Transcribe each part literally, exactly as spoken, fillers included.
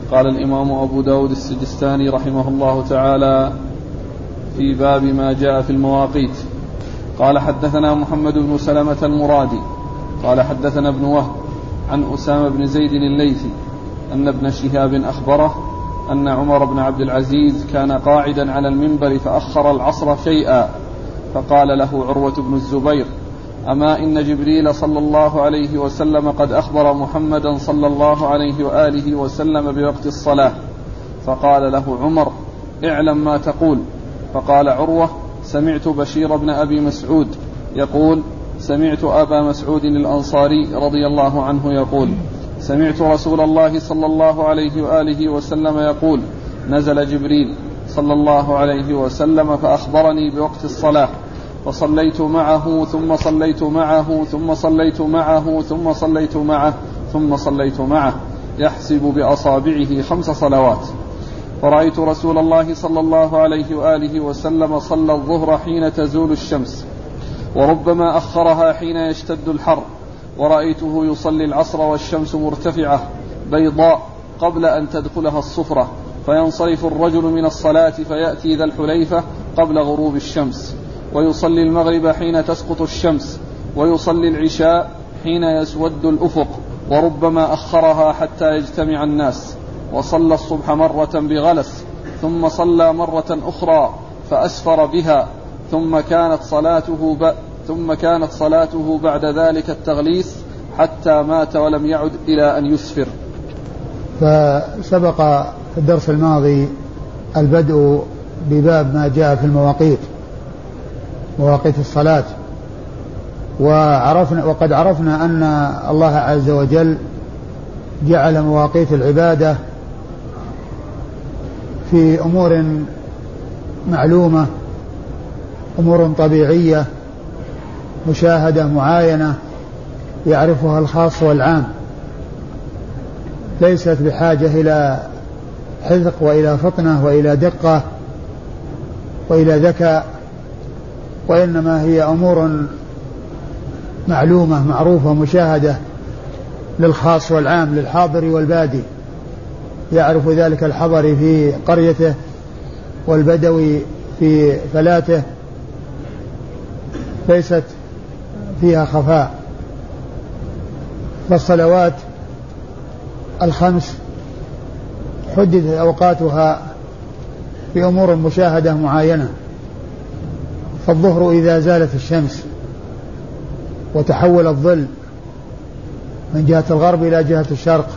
قال الإمام أبو داود السجستاني رحمه الله تعالى في باب ما جاء في المواقيت. قال حدثنا محمد بن سلمة المرادي قال حدثنا ابن وهب عن أسامة بن زيد الليثي أن ابن شهاب أخبره أن عمر بن عبد العزيز كان قاعدا على المنبر فأخر العصر شيئا، فقال له عروة بن الزبير: أما إن جبريل صلى الله عليه وسلم قد أخبر محمدا صلى الله عليه وآله وسلم بوقت الصلاة. فقال له عمر: اعلم ما تقول. فقال عروة: سمعت بشير بن أبي مسعود يقول: سمعت أبا مسعود الأنصاري رضي الله عنه يقول: سمعت رسول الله صلى الله عليه وآله وسلم يقول: نزل جبريل صلى الله عليه وسلم فأخبرني بوقت الصلاة، فصليت معه ثم صليت معه ثم صليت معه ثم صليت معه ثم صليت معه يحسب بأصابعه خمس صلوات. فرأيت رسول الله صلى الله عليه وآله وسلم صلى الظهر حين تزول الشمس، وربما أخرها حين يشتد الحر، ورأيته يصلي العصر والشمس مرتفعة بيضاء قبل أن تدخلها الصفرة، فينصرف الرجل من الصلاة فيأتي ذا الحليفة قبل غروب الشمس، ويصلي المغرب حين تسقط الشمس، ويصلي العشاء حين يسود الأفق، وربما أخرها حتى يجتمع الناس، وصلى الصبح مرة بغلس، ثم صلى مرة أخرى فأسفر بها، ثم كانت صلاته ب... ثم كانت صلاته بعد ذلك التغليس حتى مات ولم يعد إلى أن يسفر. فسبق في الدرس الماضي البدء بباب ما جاء في المواقيت، مواقيت الصلاة، وعرفنا وقد عرفنا أن الله عز وجل جعل مواقيت العبادة في أمور معلومة، أمور طبيعية مشاهدة معاينة يعرفها الخاص والعام، ليست بحاجة إلى حذق وإلى فطنة وإلى دقة وإلى ذكاء، وإنما هي أمور معلومة معروفة مشاهدة للخاص والعام، للحاضر والبادي، يعرف ذلك الحضري في قريته والبدوي في فلاته، ليست فيها خفاء. فالصلوات الخمس حددت أوقاتها في أمور مشاهدة معينة. فالظهر إذا زالت الشمس وتحول الظل من جهة الغرب إلى جهة الشرق،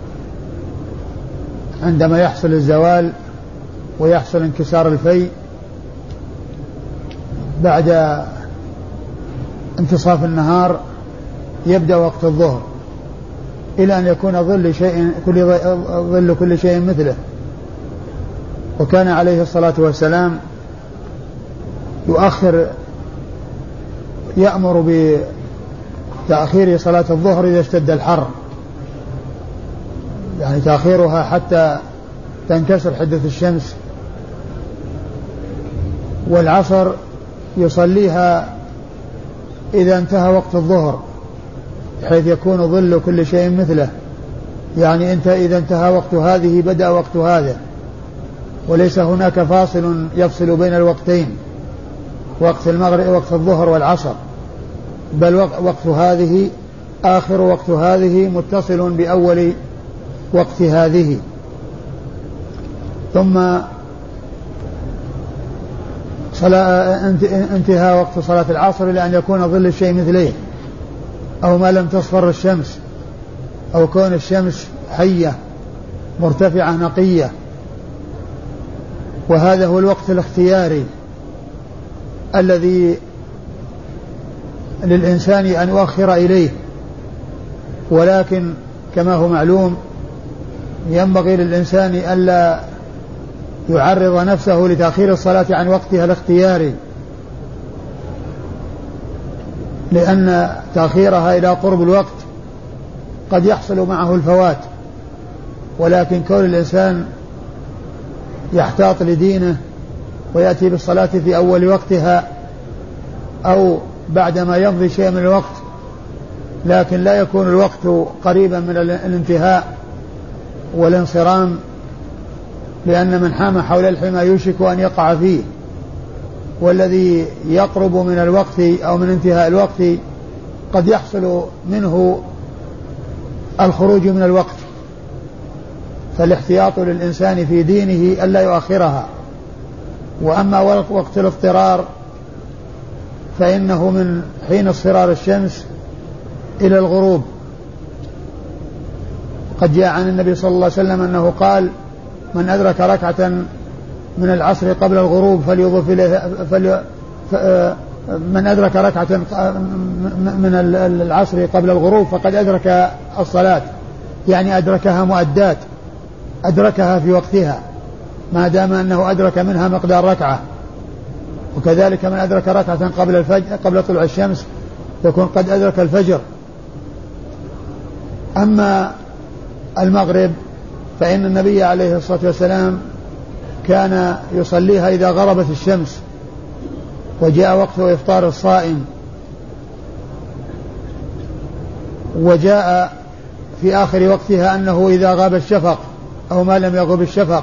عندما يحصل الزوال ويحصل انكسار الفي بعد انتصاف النهار، يبدأ وقت الظهر إلى أن يكون ظل شيء كل ظل كل شيء مثله. وكان عليه الصلاة والسلام يؤخر يأمر بتأخير صلاة الظهر إذا اشتد الحر، يعني تأخيرها حتى تنكسر حدة الشمس. والعصر يصليها إذا انتهى وقت الظهر، بحيث يكون ظل كل شيء مثله، يعني انت إذا انتهى وقت هذه بدأ وقت هذا، وليس هناك فاصل يفصل بين الوقتين، وقت المغرب وقت الظهر والعصر، بل وقت هذه آخر وقت هذه متصل بأول وقت هذه. ثم انتهى وقت صلاة العصر إلى أن يكون ظل الشيء مثليه، أو ما لم تصفر الشمس، أو كون الشمس حية مرتفعة نقية. وهذا هو الوقت الاختياري الذي للإنسان أن يؤخر إليه، ولكن كما هو معلوم ينبغي للإنسان ألا يعرض نفسه لتأخير الصلاة عن وقتها الاختياري، لأن تأخيرها إلى قرب الوقت قد يحصل معه الفوات. ولكن كون الإنسان يحتاط لدينه ويأتي بالصلاة في أول وقتها أو بعدما يمضي شيء من الوقت، لكن لا يكون الوقت قريبا من الانتهاء والانصرام، لأن من حام حول الحمى يوشك أن يقع فيه، والذي يقرب من الوقت أو من انتهاء الوقت قد يحصل منه الخروج من الوقت، فالاحتياط للإنسان في دينه ألا يؤخرها. وأما وقت الاضطرار فإنه من حين اصفرار الشمس إلى الغروب. قد جاء عن النبي صلى الله عليه وسلم أنه قال: من أدرك ركعة من العصر قبل الغروب فليضف إليها فلي من أدرك ركعة من العصر قبل الغروب فقد أدرك الصلاة، يعني أدركها مؤدات، أدركها في وقتها ما دام أنه أدرك منها مقدار ركعة. وكذلك من أدرك ركعة قبل الفجر قبل طلوع الشمس يكون قد أدرك الفجر. أما المغرب فإن النبي عليه الصلاة والسلام كان يصليها إذا غربت الشمس وجاء وقت إفطار الصائم، وجاء في آخر وقتها أنه إذا غاب الشفق أو ما لم يغب الشفق،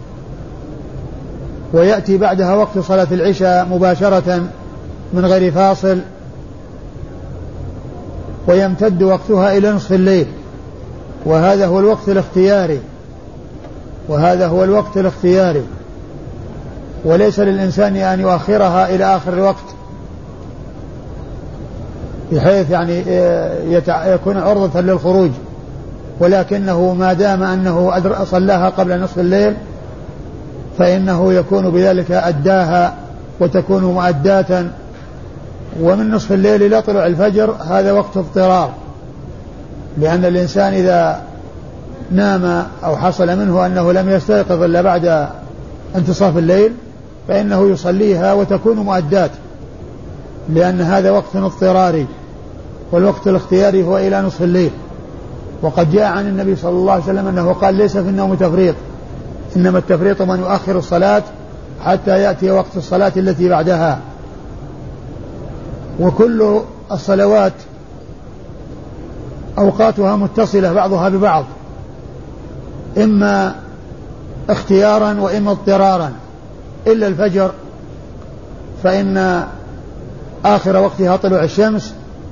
ويأتي بعدها وقت صلاة العشاء مباشرة من غير فاصل، ويمتد وقتها إلى نصف الليل، وهذا هو الوقت الاختياري وهذا هو الوقت الاختياري وليس للإنسان أن يؤخرها إلى آخر الوقت بحيث يعني يكون عرضة للخروج، ولكنه ما دام أنه صلاها قبل نصف الليل فإنه يكون بذلك أداها وتكون مؤداة. ومن نصف الليل إلى طلوع الفجر هذا وقت اضطرار، لأن الإنسان إذا نام أو حصل منه أنه لم يستيقظ إلا بعد انتصاف الليل فإنه يصليها وتكون مؤدات، لأن هذا وقت اضطراري، والوقت الاختياري هو إلى نصف الليل. وقد جاء عن النبي صلى الله عليه وسلم أنه قال: ليس في النوم تفريط، إنما التفريط من يؤخر الصلاة حتى يأتي وقت الصلاة التي بعدها. وكل الصلوات أوقاتها متصلة بعضها ببعض، إما اختيارا وإما اضطرارا، إلا الفجر فإن آخر وقتها طلوع الشمس،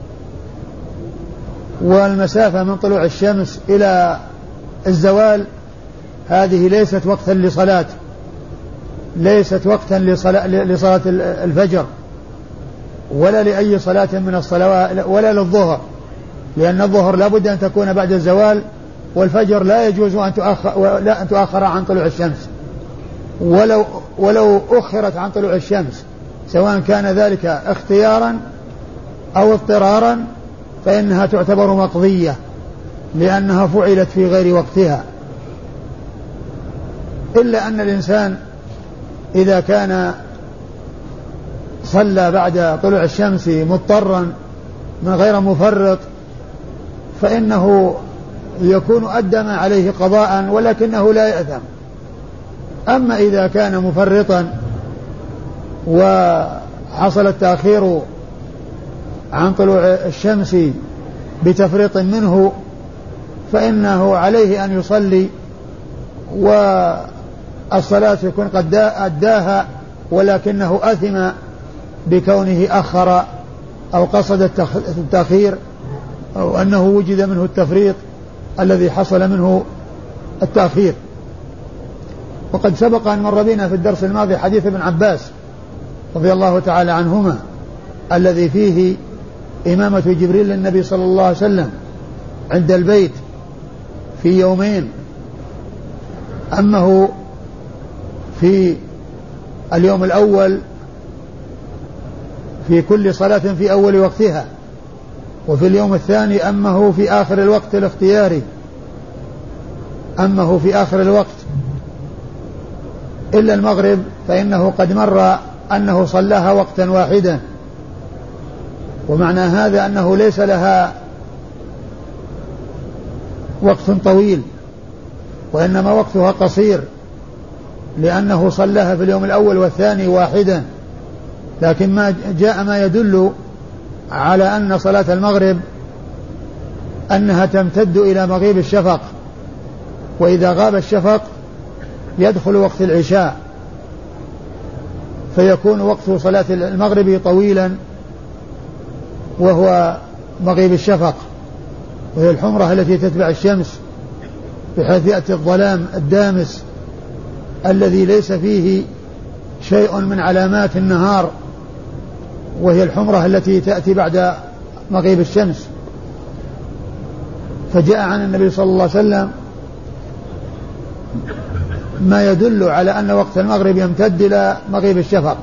والمسافة من طلوع الشمس إلى الزوال هذه ليست وقتا لصلاة ليست وقتا لصلاة, لصلاة الفجر ولا لأي صلاة من الصلوات ولا للظهر، لأن الظهر لا بد أن تكون بعد الزوال، والفجر لا يجوز أن تؤخر, لا أن تؤخر عن طلوع الشمس، ولو, ولو أخرت عن طلوع الشمس سواء كان ذلك اختيارا أو اضطرارا فإنها تعتبر مقضية لأنها فعلت في غير وقتها. إلا أن الإنسان إذا كان صلى بعد طلوع الشمس مضطرا من غير مفرط فإنه يكون أدى ما عليه قضاء ولكنه لا يأثم. أما إذا كان مفرطا وحصل التأخير عن طلوع الشمس بتفريط منه فإنه عليه أن يصلي والصلاة يكون قد أداها، ولكنه أثم بكونه أخر أو قصد التأخير أو أنه وجد منه التفريط الذي حصل منه التأخير. وقد سبق أن مر بنا في الدرس الماضي حديث ابن عباس رضي الله تعالى عنهما الذي فيه إمامة جبريل للنبي صلى الله عليه وسلم عند البيت في يومين، أمه في اليوم الأول في كل صلاة في أول وقتها، وفي اليوم الثاني أمه في آخر الوقت الاختياري أمه في آخر الوقت، إلا المغرب فإنه قد مر أنه صلاها وقتا واحدا. ومعنى هذا أنه ليس لها وقت طويل وإنما وقتها قصير، لأنه صلاها في اليوم الأول والثاني واحدا. لكن ما جاء ما يدل على أن صلاة المغرب أنها تمتد إلى مغيب الشفق، وإذا غاب الشفق يدخل وقت العشاء، فيكون وقت صلاة المغرب طويلا وهو مغيب الشفق، وهي الحمرة التي تتبع الشمس بحيث يأتي الظلام الدامس الذي ليس فيه شيء من علامات النهار، وهي الحمرة التي تأتي بعد مغيب الشمس. فجاء عن النبي صلى الله عليه وسلم ما يدل على أن وقت المغرب يمتد إلى مغيب الشفق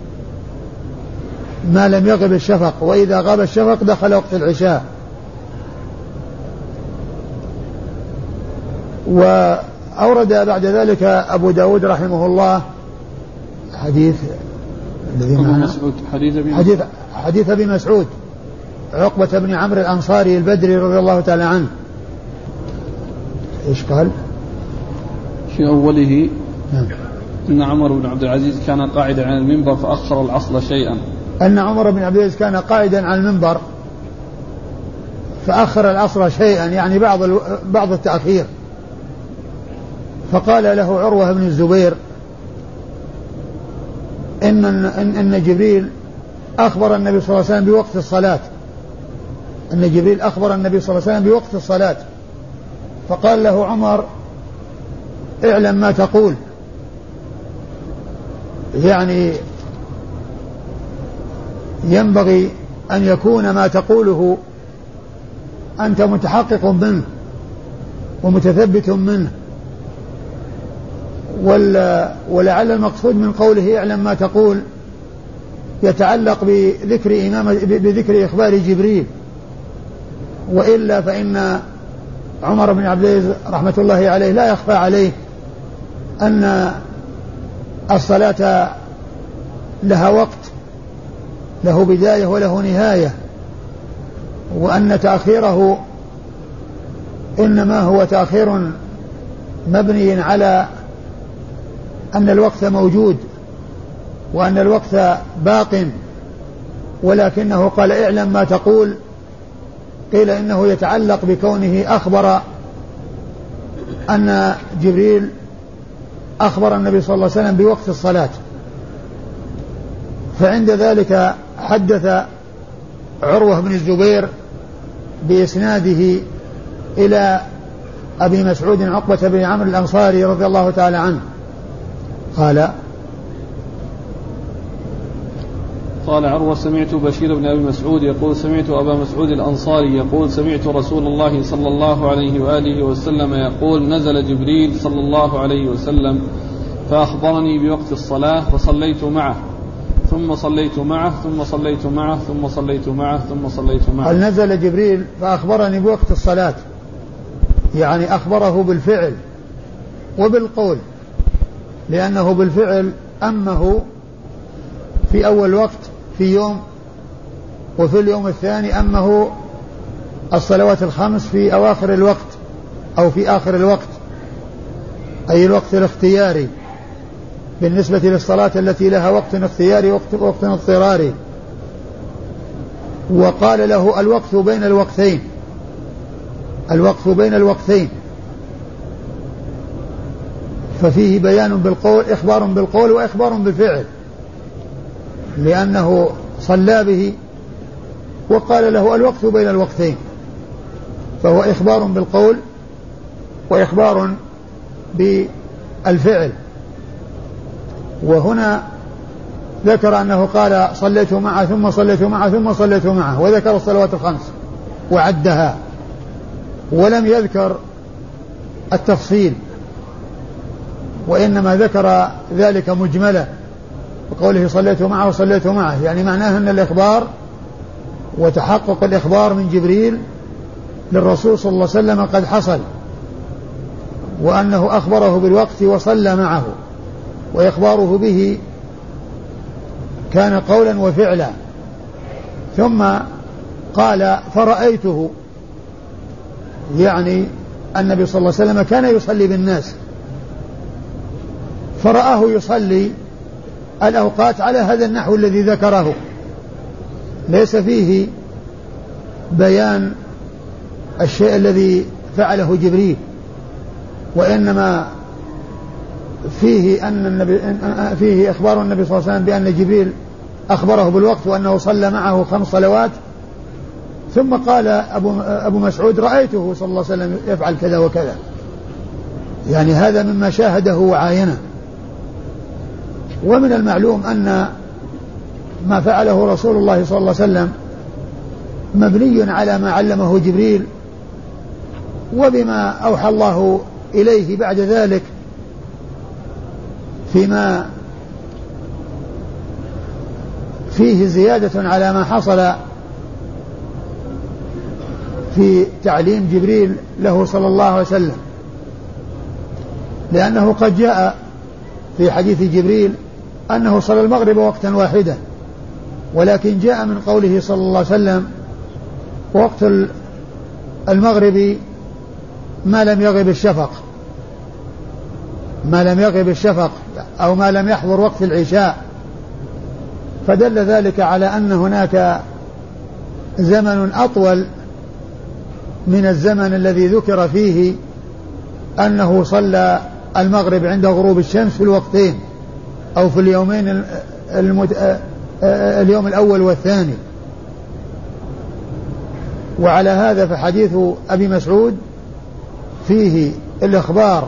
ما لم يغب الشفق، وإذا غاب الشفق دخل وقت العشاء. وأورد بعد ذلك أبو داود رحمه الله حديث الذي معنا حديث, حديث, حديث أبي مسعود عقبة بن عمرو الأنصاري البدري رضي الله تعالى عنه. إيش قال؟ في أوله نعم. أن عمر بن عبد العزيز كان قاعدا على المنبر فأخر العصر شيئا. أن عمر بن عبد العزيز كان قاعدا على المنبر فأخر العصر شيئا، يعني بعض بعض التأخير. فقال له عروة بن الزبير إن, إن, إن جبريل أخبر النبي صلى الله عليه وسلم بوقت الصلاة أن جبريل أخبر النبي صلى الله عليه وسلم بوقت الصلاة. فقال له عمر اعلم ما تقول، يعني ينبغي أن يكون ما تقوله أنت متحقق منه ومتثبت منه، ولعل المقصود من قوله اعلم ما تقول يتعلق بذكر إمامة بذكر إخبار جبريل، وإلا فإن عمر بن عبد العزيز رحمة الله عليه لا يخفى عليه أن الصلاة لها وقت، له بداية وله نهاية، وأن تأخيره إنما هو تأخير مبني على أن الوقت موجود وأن الوقت باق، ولكنه قال اعلم ما تقول، قيل إنه يتعلق بكونه أخبر أن جبريل أخبر النبي صلى الله عليه وسلم بوقت الصلاة. فعند ذلك حدث عروة بن الزبير بإسناده إلى أبي مسعود عقبة بن عمرو الأنصاري رضي الله تعالى عنه قال قال عروة سمعت بشير بن أبي مسعود يقول سمعت أبا مسعود الأنصاري يقول سمعت رسول الله صلى الله عليه وآله وسلم يقول نزل جبريل صلى الله عليه وسلم فأخبرني بوقت الصلاة فصليت معه ثم صليت معه ثم صليت معه ثم صليت معه ثم صليت معه. قال نزل جبريل فأخبرني بوقت الصلاة، يعني أخبره بالفعل وبالقول، لأنه بالفعل أمه في أول وقت في يوم، وفي اليوم الثاني أمه الصلوات الخمس في أواخر الوقت أو في آخر الوقت، أي الوقت الاختياري بالنسبة للصلاة التي لها وقت اختياري وقت, وقت اضطراري. وقال له الوقت بين الوقتين، الوقت بين الوقتين، ففيه بيان بالقول، إخبار بالقول وإخبار بالفعل، لأنه صلى به وقال له الوقت بين الوقتين، فهو إخبار بالقول وإخبار بالفعل. وهنا ذكر أنه قال صليت معه ثم صليت معه ثم صليت معه، وذكر الصلوات الخمس وعدها، ولم يذكر التفصيل، وإنما ذكر ذلك مجملا وقوله صليت معه وصليت معه، يعني معناه أن الإخبار وتحقق الإخبار من جبريل للرسول صلى الله عليه وسلم قد حصل، وأنه أخبره بالوقت وصلى معه، وإخباره به كان قولا وفعلا. ثم قال فرأيته، يعني النبي صلى الله عليه وسلم كان يصلي بالناس، فرآه يصلي الأوقات على هذا النحو الذي ذكره، ليس فيه بيان الشيء الذي فعله جبريل، وإنما فيه أن النبي فيه إخبار النبي صلى الله عليه وسلم بأن جبريل أخبره بالوقت وأنه صلى معه خمس صلوات. ثم قال أبو, أبو مسعود رأيته صلى الله عليه وسلم يفعل كذا وكذا، يعني هذا مما شاهده وعاينه. ومن المعلوم أن ما فعله رسول الله صلى الله عليه وسلم مبني على ما علمه جبريل وبما أوحى الله إليه بعد ذلك فيما فيه زيادة على ما حصل في تعليم جبريل له صلى الله عليه وسلم، لأنه قد جاء في حديث جبريل أنه صلى المغرب وقتا واحدا، ولكن جاء من قوله صلى الله عليه وسلم وقت المغرب ما لم يغب الشفق، ما لم يغب الشفق أو ما لم يحضر وقت العشاء، فدل ذلك على أن هناك زمن أطول من الزمن الذي ذكر فيه أنه صلى المغرب عند غروب الشمس في الوقتين أو في اليومين المت... اليوم الأول والثاني. وعلى هذا فحديث أبي مسعود فيه الإخبار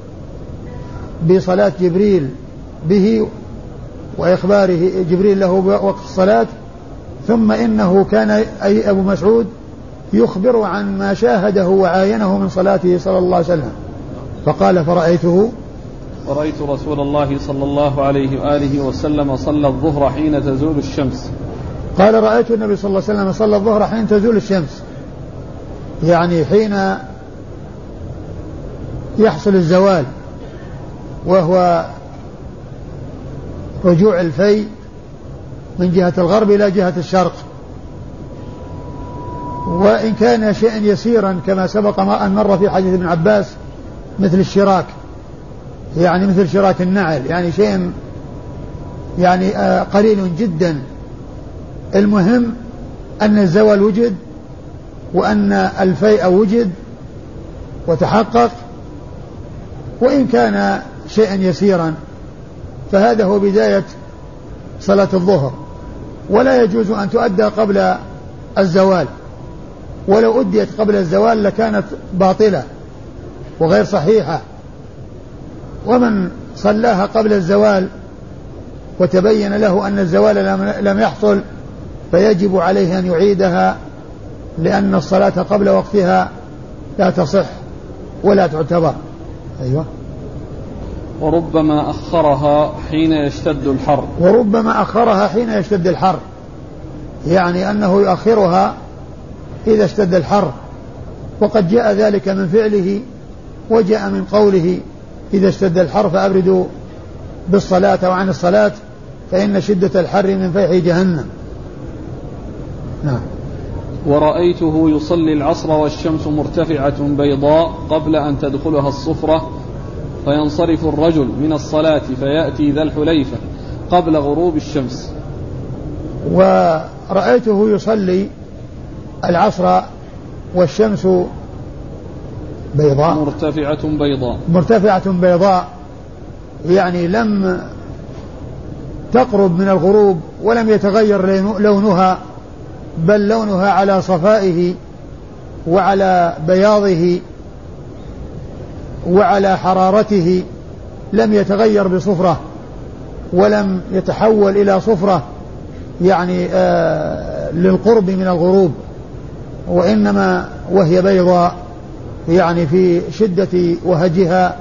بصلاة جبريل به وإخباره جبريل له بوقت الصلاة، ثم إنه كان أي أبو مسعود يخبر عن ما شاهده وعاينه من صلاته صلى الله عليه وسلم. فقال فرأيته ورأيت رسول الله صلى الله عليه وآله وسلم صلى الظهر حين تزول الشمس. قال رأيت النبي صلى الله عليه وسلم صلى الظهر حين تزول الشمس، يعني حين يحصل الزوال وهو رجوع الفي من جهة الغرب إلى جهة الشرق. وإن كان شيئا يسيرا كما سبق ما أن مر في حديث ابن عباس مثل الشراك، يعني مثل شراك النعل، يعني شيء يعني قليل جدا. المهم أن الزوال وجد وأن الفيء وجد وتحقق، وإن كان شيئا يسيرا، فهذا هو بداية صلاة الظهر، ولا يجوز أن تؤدى قبل الزوال، ولو أديت قبل الزوال لكانت باطلة وغير صحيحة. ومن صلاها قبل الزوال وتبين له أن الزوال لم يحصل فيجب عليه أن يعيدها، لأن الصلاة قبل وقتها لا تصح ولا تعتبر. أيوة. وربما أخرها حين يشتد الحر. وربما أخرها حين يشتد الحر، يعني أنه يؤخرها إذا اشتد الحر، وقد جاء ذلك من فعله وجاء من قوله إذا اشتد الحر فأبردوا بالصلاة أو عن الصلاة فإن شدة الحر من فيح جهنم. نعم. ورأيته يصلي العصر والشمس مرتفعة بيضاء قبل أن تدخلها الصفرة، فينصرف الرجل من الصلاة فيأتي ذا الحليفة قبل غروب الشمس. ورأيته يصلي العصر والشمس بيضاء مرتفعة بيضاء مرتفعة بيضاء يعني لم تقرب من الغروب ولم يتغير لونها، بل لونها على صفائه وعلى بياضه وعلى حرارته، لم يتغير بصفرة ولم يتحول إلى صفرة يعني آه للقرب من الغروب، وإنما وهي بيضاء يعني في شدة وهجها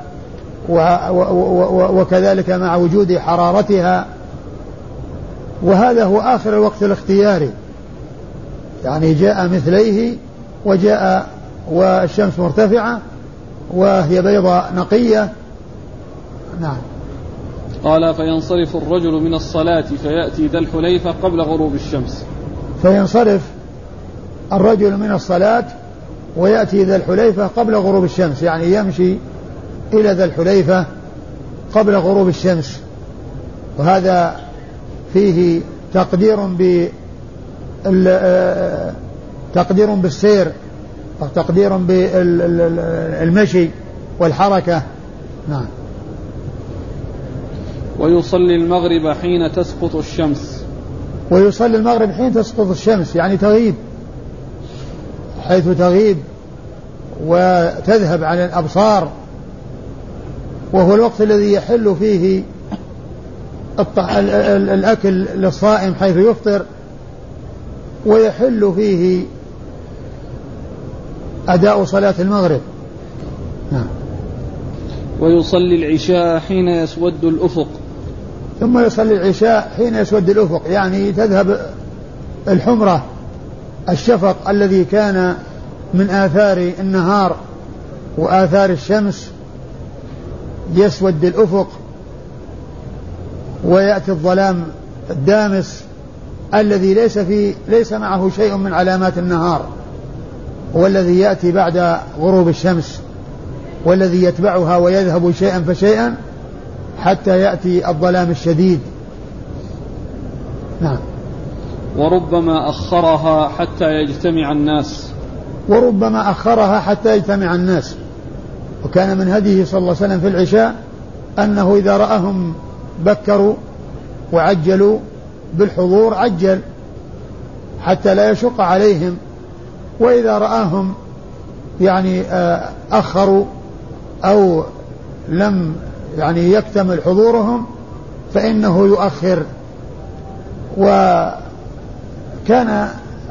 وكذلك مع وجود حرارتها. وهذا هو آخر الوقت الاختياري، يعني جاء مثليه وجاء والشمس مرتفعة وهي بيضاء نقية. نعم. قال فينصرف الرجل من الصلاة فيأتي ذا الحليفة قبل غروب الشمس. فينصرف الرجل من الصلاة ويأتي ذا الحليفة قبل غروب الشمس، يعني يمشي إلى ذا الحليفة قبل غروب الشمس. وهذا فيه تقدير ب تقدير بالسير أو تقدير بالمشي والحركة. نعم. ويصلي المغرب حين تسقط الشمس. ويصلي المغرب حين تسقط الشمس يعني تغيب، حيث تغيب وتذهب عن الأبصار، وهو الوقت الذي يحل فيه الأكل للصائم حيث يفطر، ويحل فيه أداء صلاة المغرب. نعم. ويصلي العشاء حين يسود الأفق. ثم يصلي العشاء حين يسود الأفق يعني تذهب الحمرة، الشفق الذي كان من آثار النهار وآثار الشمس، يسود الأفق ويأتي الظلام الدامس الذي ليس فيه ليس معه شيء من علامات النهار، والذي يأتي بعد غروب الشمس، والذي يتبعها ويذهب شيئا فشيئا حتى يأتي الظلام الشديد. نعم. وربما أخرها حتى يجتمع الناس. وربما أخرها حتى يجتمع الناس. وكان من هديه صلى الله عليه وسلم في العشاء أنه إذا رأهم بكروا وعجلوا بالحضور عجل حتى لا يشق عليهم، وإذا رآهم يعني أخروا أو لم يعني يكتمل حضورهم فإنه يؤخر. وكان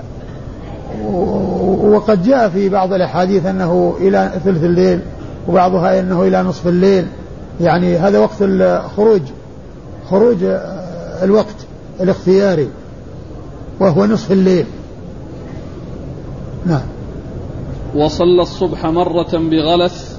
وقد جاء في بعض الأحاديث أنه إلى ثلث الليل، وبعضها أنه إلى نصف الليل، يعني هذا وقت الخروج خروج الوقت الاختياري وهو نصف الليل. نعم. وصلى الصبح مرة بغلس.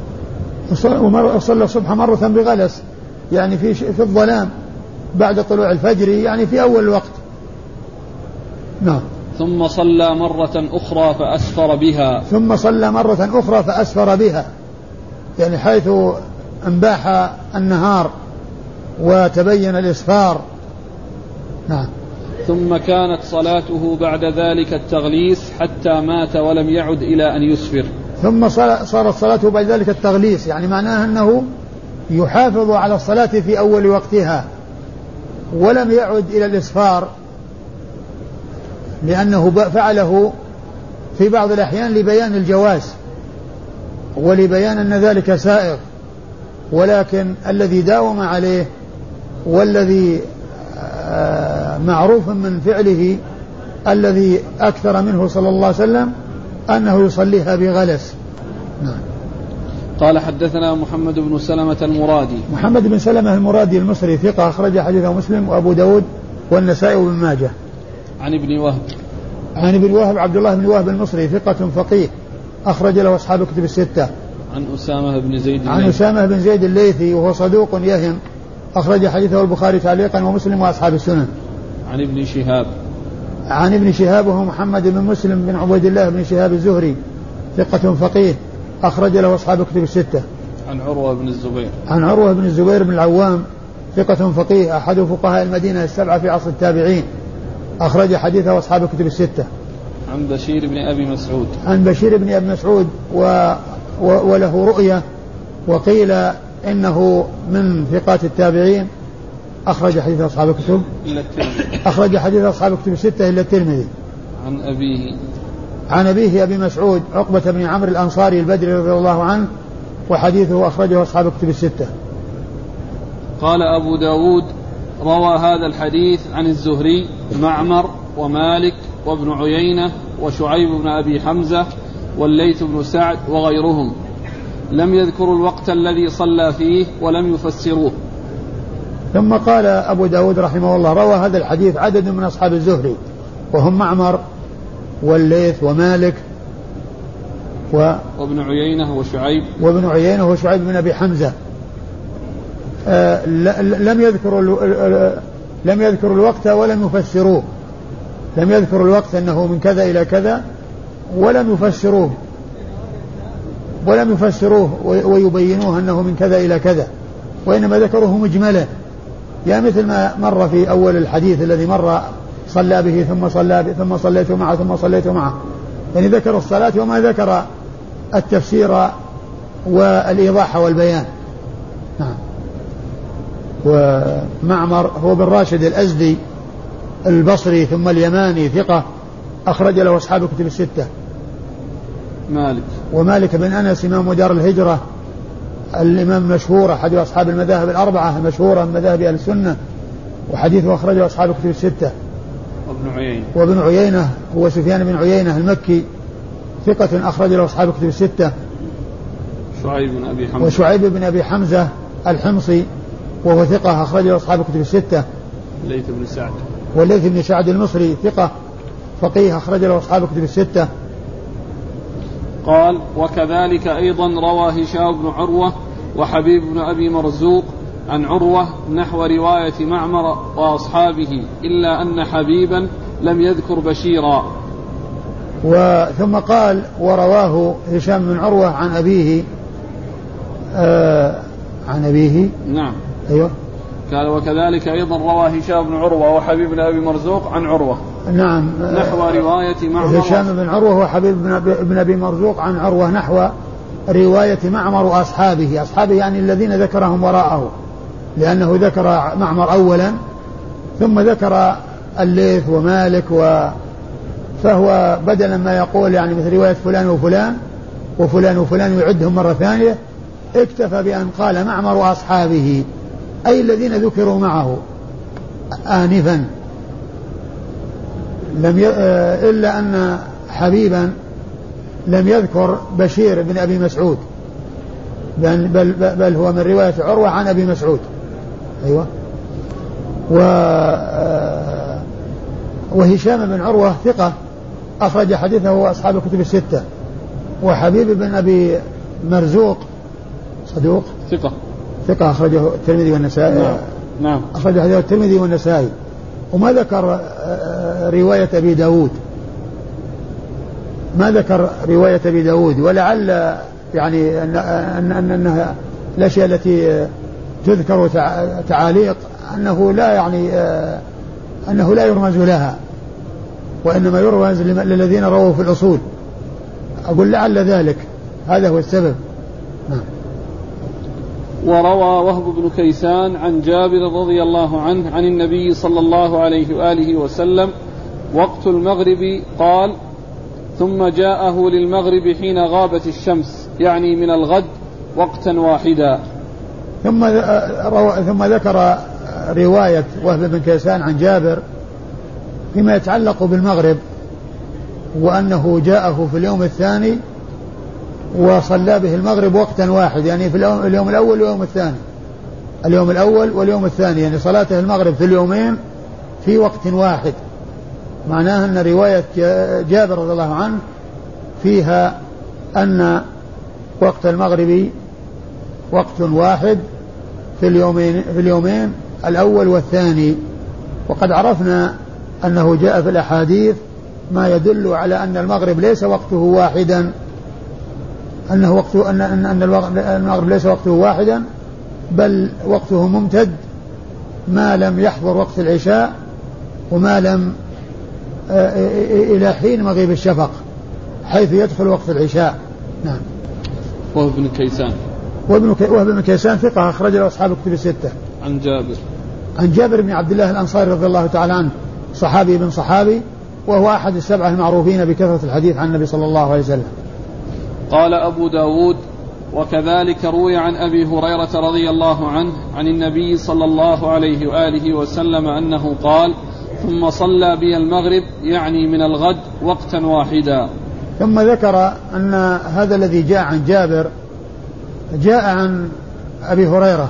وصلى الصبح مرة بغلس يعني في في الظلام بعد طلوع الفجر يعني في أول الوقت. نعم. ثم صلى مرة أخرى فأسفر بها. ثم صلى مرة أخرى فأسفر بها يعني حيث انباح النهار وتبين الإسفار. نعم. ثم كانت صلاته بعد ذلك التغليس حتى مات ولم يعد إلى أن يسفر. ثم صارت صلاته بعد ذلك التغليس يعني معناه أنه يحافظ على الصلاة في أول وقتها ولم يعد إلى الإسفار، لأنه فعله في بعض الأحيان لبيان الجواز ولبيان أن ذلك سائغ، ولكن الذي داوم عليه والذي معروف من فعله الذي أكثر منه صلى الله عليه وسلم أنه يصليها بغلس. نعم. قال حدثنا محمد بن سلمة المرادي. محمد بن سلمة المرادي المصري ثقة أخرج حديثه مسلم وأبو داود والنسائي وابن ماجه. عن ابن وهب. عن ابن وهب عبد الله بن وهب المصري ثقة فقيه أخرج له أصحاب الكتب الستة. عن أسامة بن زيد الليثي. عن أسامة بن زيد الليثي وهو صدوق يهم أخرج حديثه البخاري تعليقا ومسلم وأصحاب السنن. عن ابن شهاب. عن ابن شهاب وهو محمد بن مسلم بن عبيد الله بن شهاب الزهري ثقة فقيه أخرج له أصحاب الكتب الستة. عن عروة بن الزبير. عن عروة بن الزبير بن العوام ثقة فقيه أحد فقهاء المدينة السبعة في عصر التابعين أخرج حديثه أصحاب الكتب الستة. عن بشير بن أبي مسعود. عن بشير بن أبي مسعود و... و... وله رؤية وقيل إنه من ثقات التابعين أخرج حديث أصحاب الكتب إلا الترمذي. أخرج حديث أصحاب الكتب الستة إلا الترمذي. عن أبيه. عن أبيه أبي مسعود عقبة بن عمرو الأنصاري البدري رضي الله عنه وحديثه أخرجه أصحاب الكتب الستة. قال أبو داود روى هذا الحديث عن الزهري معمر ومالك وابن عيينة وشعيب بن أبي حمزة والليث بن سعد وغيرهم، لم يذكروا الوقت الذي صلى فيه ولم يفسروه. ثم قال أبو داود رحمه الله روى هذا الحديث عدد من أصحاب الزهري وهم معمر والليث ومالك و وابن عيينة وشعيب وابن عيينة وشعيب بن أبي حمزة. آه لم يذكروا لم يذكروا الوقت ولم يفسروه، لم يذكروا الوقت أنه من كذا إلى كذا ولم يفسروه ولم يفسروه ويبينوه أنه من كذا إلى كذا، وإنما ذكروه مجملا، يعني مثل ما مر في أول الحديث الذي مر صلى به ثم صلى به ثم صليت معه ثم صليت معه، يعني ذكر الصلاة وما ذكر التفسير والإيضاح والبيان. نعم. ومعمر هو بن راشد الأزدي البصري ثم اليماني ثقة أخرج له أصحاب الكتب الستة. مالك ومالك بن أنس إمام دار الهجرة الإمام المشهور أحد أصحاب المذاهب الأربعة المشهورة من مذاهب أهل السنة وحديثه أخرجه أصحاب الكتب الستة. وابن عيينة وابن عيينة هو سفيان بن عيينة المكي ثقة أخرج له أصحاب الكتب الستة. شعيب بن أبي حمزة وشعيب بن أبي حمزة الحمصي وهو ثقة أخرج له أصحاب الكتب الستة. الليث بن سعد والليث بن سعد المصري ثقة فقيه أخرج له أصحاب الكتب الستة. قال وكذلك أيضا روى هشام بن عروة وحبيب بن أبي مرزوق عن عروة نحو رواية معمر وأصحابه إلا أن حبيبا لم يذكر بشيرا. وثم قال ورواه هشام بن عروة عن أبيه آه عن أبيه نعم أيوه قال وكذلك أيضا روى هشام بن عروة وحبيب بن أبي مرزوق عن عروة نعم نحو رواية معمر. هشام بن عروة وحبيب بن أبي مرزوق عن عروة نحو رواية معمر وأصحابه. أصحابه يعني الذين ذكرهم وراءه لأنه ذكر معمر أولا ثم ذكر الليث ومالك و فهو بدلا ما يقول يعني مثل رواية فلان وفلان وفلان وفلان ويعدهم مرة ثانية اكتفى بأن قال معمر وأصحابه أي الذين ذكروا معه آنفا لم ي... إلا أن حبيبا لم يذكر بشير بن أبي مسعود بل, بل, بل هو من رواية عروة عن أبي مسعود. أيوة. و... وهشام بن عروة ثقة أخرج حديثه أصحاب الكتب الستة. وحبيب بن أبي مرزوق صدوق ثقة ثقة أخرجه الترمذي والنسائي. نعم. نعم. أخرج حديثه الترمذي والنسائي. وما ذكر رواية أبي داود ما ذكر رواية أبي داود ولعل يعني أن أن أن أنها الأشياء التي تذكر تعاليق أنه لا يعني أنه لا يرمز لها وإنما يرمز للذين رووا في الأصول. أقول لعل ذلك هذا هو السبب. نعم. وروى وهب بن كيسان عن جابر رضي الله عنه عن النبي صلى الله عليه وآله وسلم وقت المغرب قال ثم جاءه للمغرب حين غابت الشمس يعني من الغد وقتا واحدا. ثم ثم ذكر رواية وهب بن كيسان عن جابر فيما يتعلق بالمغرب وأنه جاءه في اليوم الثاني وصلى به المغرب وقتا واحد يعني في اليوم الأول واليوم الثاني اليوم الأول واليوم الثاني يعني صلاته المغرب في اليومين في وقت واحد. معناه أن رواية جابر رضي الله عنه فيها أن وقت المغرب وقت واحد في اليومين في اليومين الأول والثاني. وقد عرفنا أنه جاء في الأحاديث ما يدل على أن المغرب ليس وقته واحدا أنه وقته أن أن أن المغرب ليس وقته واحدا بل وقته ممتد ما لم يحضر وقت العشاء وما لم إلى حين مغيب الشفق حيث يدخل وقت العشاء. نعم. وهو ابن كيسان وابن بن كيسان ثقة أخرج له أصحاب الكتب الستة. عن جابر عن جابر بن عبد الله الأنصاري رضي الله تعالى عنه صحابي بن صحابي وهو أحد السبعة المعروفين بكثرة الحديث عن النبي صلى الله عليه وسلم. قال أبو داود وكذلك روي عن أبي هريرة رضي الله عنه عن النبي صلى الله عليه وآله وسلم أنه قال ثم صلى بي المغرب يعني من الغد وقتا واحدا. ثم ذكر أن هذا الذي جاء عن جابر جاء عن أبي هريرة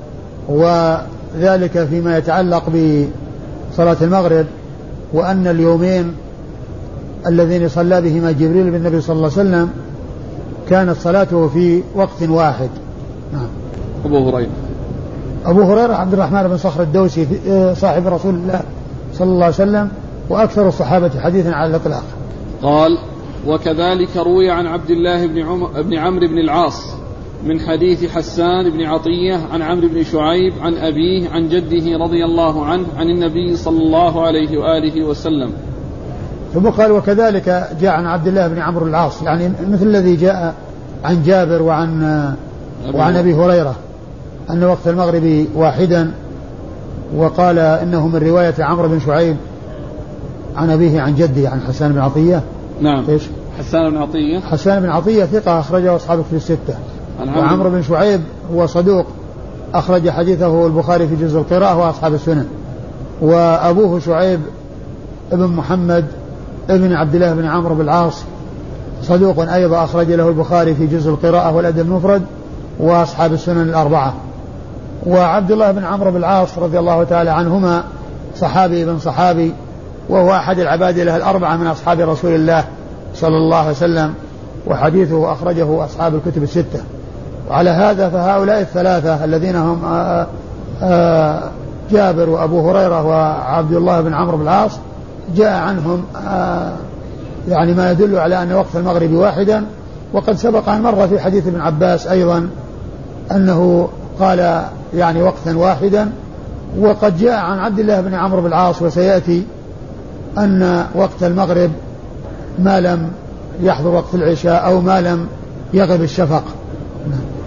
وذلك فيما يتعلق بصلاة المغرب وأن اليومين الذين صلى بهما جبريل بالنبي صلى الله عليه وسلم كانت صلاته في وقت واحد. نعم. أبو هريرة أبو هريرة عبد الرحمن بن صخر الدوسي صاحب رسول الله صلى الله عليه وسلم وأكثر الصحابة حديثا على الإطلاق. قال وكذلك روي عن عبد الله بن, عم... بن عمرو بن العاص من حديث حسان بن عطية عن عمرو بن شعيب عن أبيه عن جده رضي الله عنه عن النبي صلى الله عليه وآله وسلم. ثم قال وكذلك جاء عن عبد الله بن عمرو العاص يعني مثل الذي جاء عن جابر وعن وعن أبي هريرة أن وقت المغرب واحدا، وقال إنه من رواية عمرو بن شعيب عن أبيه عن جده عن حسان بن عطية. نعم. إيش؟ حسان بن عطية حسان بن عطية ثقة أخرجه أصحاب في الستة. وعمرو بن شعيب هو صدوق أخرج حديثه البخاري في جزء القراءة وأصحاب السنن. وأبوه شعيب ابن محمد ابن عبد الله بن عمرو بن العاص صدوق أيضا أخرج له البخاري في جزء القراءة والأدب المفرد وأصحاب السنن الأربعة. وعبد الله بن عمرو بن العاص رضي الله تعالى عنهما صحابي ابن صحابي، وهو أحد العباد له الأربعة من أصحاب رسول الله صلى الله عليه وسلم، وحديثه أخرجه أصحاب الكتب الستة. وعلى هذا فهؤلاء الثلاثة الذين هم آآ آآ جابر وأبو هريرة وعبد الله بن عمرو بن العاص جاء عنهم يعني ما يدل على أن وقت المغرب واحدا. وقد سبق أن مر في حديث ابن عباس أيضا أنه قال يعني وقتا واحدا. وقد جاء عن عبد الله بن عمرو بن العاص وسيأتي أن وقت المغرب ما لم يحضر وقت العشاء أو ما لم يغب الشفق.